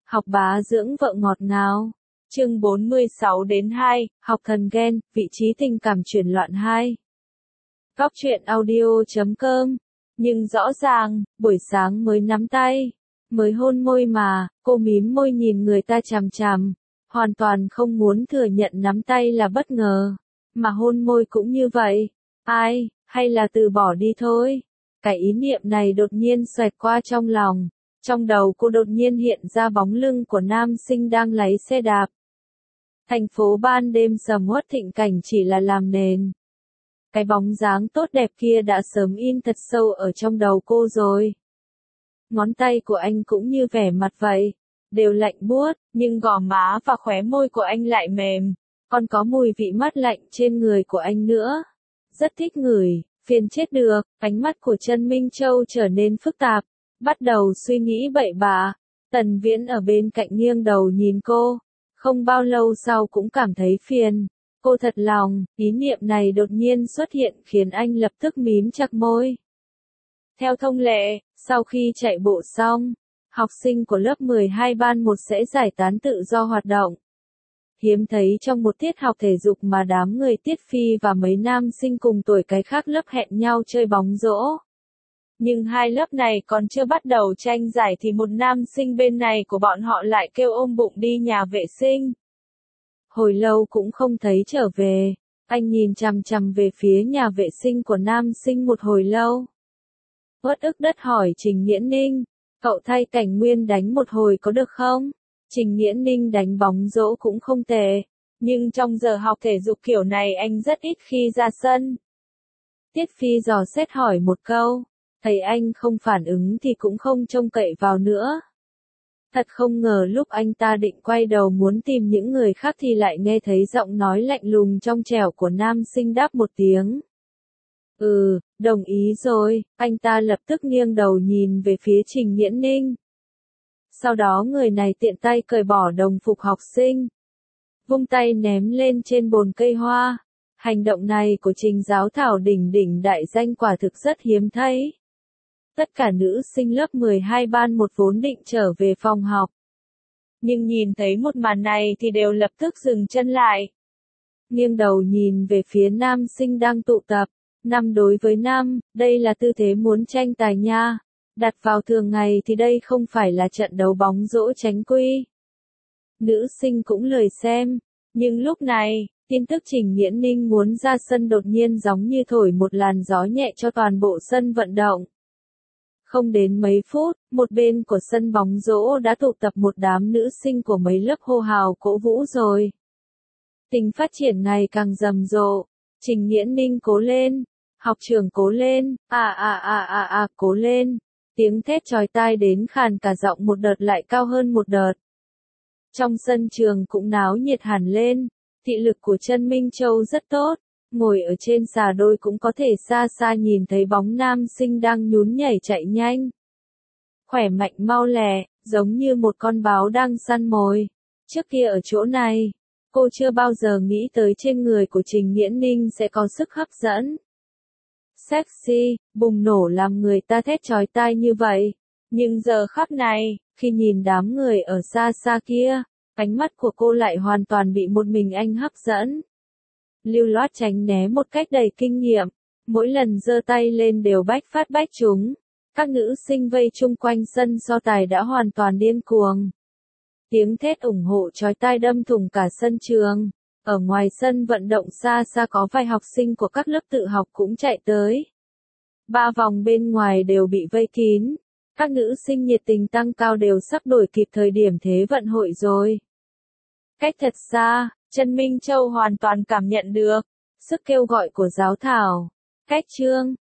Học bá dưỡng vợ ngọt ngào. Chương 46-2, học thần ghen, vị trí tình cảm chuyển loạn 2. Góc truyện audio.com. Nhưng rõ ràng, buổi sáng mới nắm tay, mới hôn môi mà, cô mím môi nhìn người ta chằm chằm, hoàn toàn không muốn thừa nhận nắm tay là bất ngờ, mà hôn môi cũng như vậy. Ai, hay là từ bỏ đi thôi. Cái ý niệm này đột nhiên xoẹt qua trong lòng. Trong đầu cô đột nhiên hiện ra bóng lưng của nam sinh đang lái xe đạp. Thành phố ban đêm sầm uất thịnh cảnh chỉ là làm nền. Cái bóng dáng tốt đẹp kia đã sớm in thật sâu ở trong đầu cô rồi. Ngón tay của anh cũng như vẻ mặt vậy, đều lạnh buốt, nhưng gò má và khóe môi của anh lại mềm, còn có mùi vị mát lạnh trên người của anh nữa. Rất thích ngửi, phiền chết được. Ánh mắt của Trần Minh Châu trở nên phức tạp, bắt đầu suy nghĩ bậy bạ. Tần Viễn ở bên cạnh nghiêng đầu nhìn cô, không bao lâu sau cũng cảm thấy phiền. Cô thật lòng, ý niệm này đột nhiên xuất hiện khiến anh lập tức mím chặt môi. Theo thông lệ, sau khi chạy bộ xong, học sinh của lớp 12 ban 1 sẽ giải tán tự do hoạt động. Hiếm thấy trong một tiết học thể dục mà đám người Tiết Phi và mấy nam sinh cùng tuổi cái khác lớp hẹn nhau chơi bóng rổ. Nhưng hai lớp này còn chưa bắt đầu tranh giải thì một nam sinh bên này của bọn họ lại kêu ôm bụng đi nhà vệ sinh. Hồi lâu cũng không thấy trở về, anh nhìn chằm chằm về phía nhà vệ sinh của nam sinh một hồi lâu. Uất ức đất hỏi Trình Nghiễn Ninh, cậu thay Cảnh Nguyên đánh một hồi có được không? Trình Nghiễn Ninh đánh bóng rổ cũng không tệ, nhưng trong giờ học thể dục kiểu này anh rất ít khi ra sân. Tiết Phi dò xét hỏi một câu, thấy anh không phản ứng thì cũng không trông cậy vào nữa. Thật không ngờ lúc anh ta định quay đầu muốn tìm những người khác thì lại nghe thấy giọng nói lạnh lùng trong trẻo của nam sinh đáp một tiếng. Đồng ý rồi, anh ta lập tức nghiêng đầu nhìn về phía Trình Nghiễn Ninh. Sau đó người này tiện tay cởi bỏ đồng phục học sinh, vung tay ném lên trên bồn cây hoa. Hành động này của Trình Giáo Thảo đỉnh đỉnh đại danh quả thực rất hiếm thấy. Tất cả nữ sinh lớp 12 ban 1 vốn định trở về phòng học. Nhưng nhìn thấy một màn này thì đều lập tức dừng chân lại. Nghiêng đầu nhìn về phía nam sinh đang tụ tập. 5 đối với 5, đây là tư thế muốn tranh tài nha. Đặt vào thường ngày thì đây không phải là trận đấu bóng rổ chính quy. Nữ sinh cũng lười xem. Nhưng lúc này, tin tức Trình Nghiễn Ninh muốn ra sân đột nhiên giống như thổi một làn gió nhẹ cho toàn bộ sân vận động. Không đến mấy phút, một bên của sân bóng rổ đã tụ tập một đám nữ sinh của mấy lớp hô hào cổ vũ rồi. Tình phát triển ngày càng rầm rộ. Trình Nghiễn Ninh cố lên, học trưởng cố lên, cố lên. Tiếng thét chói tai đến khàn cả giọng, một đợt lại cao hơn một đợt. Trong sân trường cũng náo nhiệt hẳn lên. Thị lực của Trần Minh Châu rất tốt, ngồi ở trên xà đôi cũng có thể xa xa nhìn thấy bóng nam sinh đang nhún nhảy chạy nhanh. Khỏe mạnh mau lẹ, giống như một con báo đang săn mồi. Trước kia ở chỗ này, cô chưa bao giờ nghĩ tới trên người của Trình Nghiễn Ninh sẽ có sức hấp dẫn. Sexy, bùng nổ làm người ta thét chói tai như vậy. Nhưng giờ khắc này, khi nhìn đám người ở xa xa kia, ánh mắt của cô lại hoàn toàn bị một mình anh hấp dẫn. Lưu loát tránh né một cách đầy kinh nghiệm, mỗi lần giơ tay lên đều bách phát bách trúng. Các nữ sinh vây chung quanh sân so tài đã hoàn toàn điên cuồng. Tiếng thét ủng hộ chói tai đâm thủng cả sân trường. Ở ngoài sân vận động xa xa có vài học sinh của các lớp tự học cũng chạy tới. 3 vòng bên ngoài đều bị vây kín. Các nữ sinh nhiệt tình tăng cao đều sắp đuổi kịp thời điểm thế vận hội rồi. Cách thật xa, Trần Minh Châu hoàn toàn cảm nhận được sức kêu gọi của Giáo Thảo. Cách chương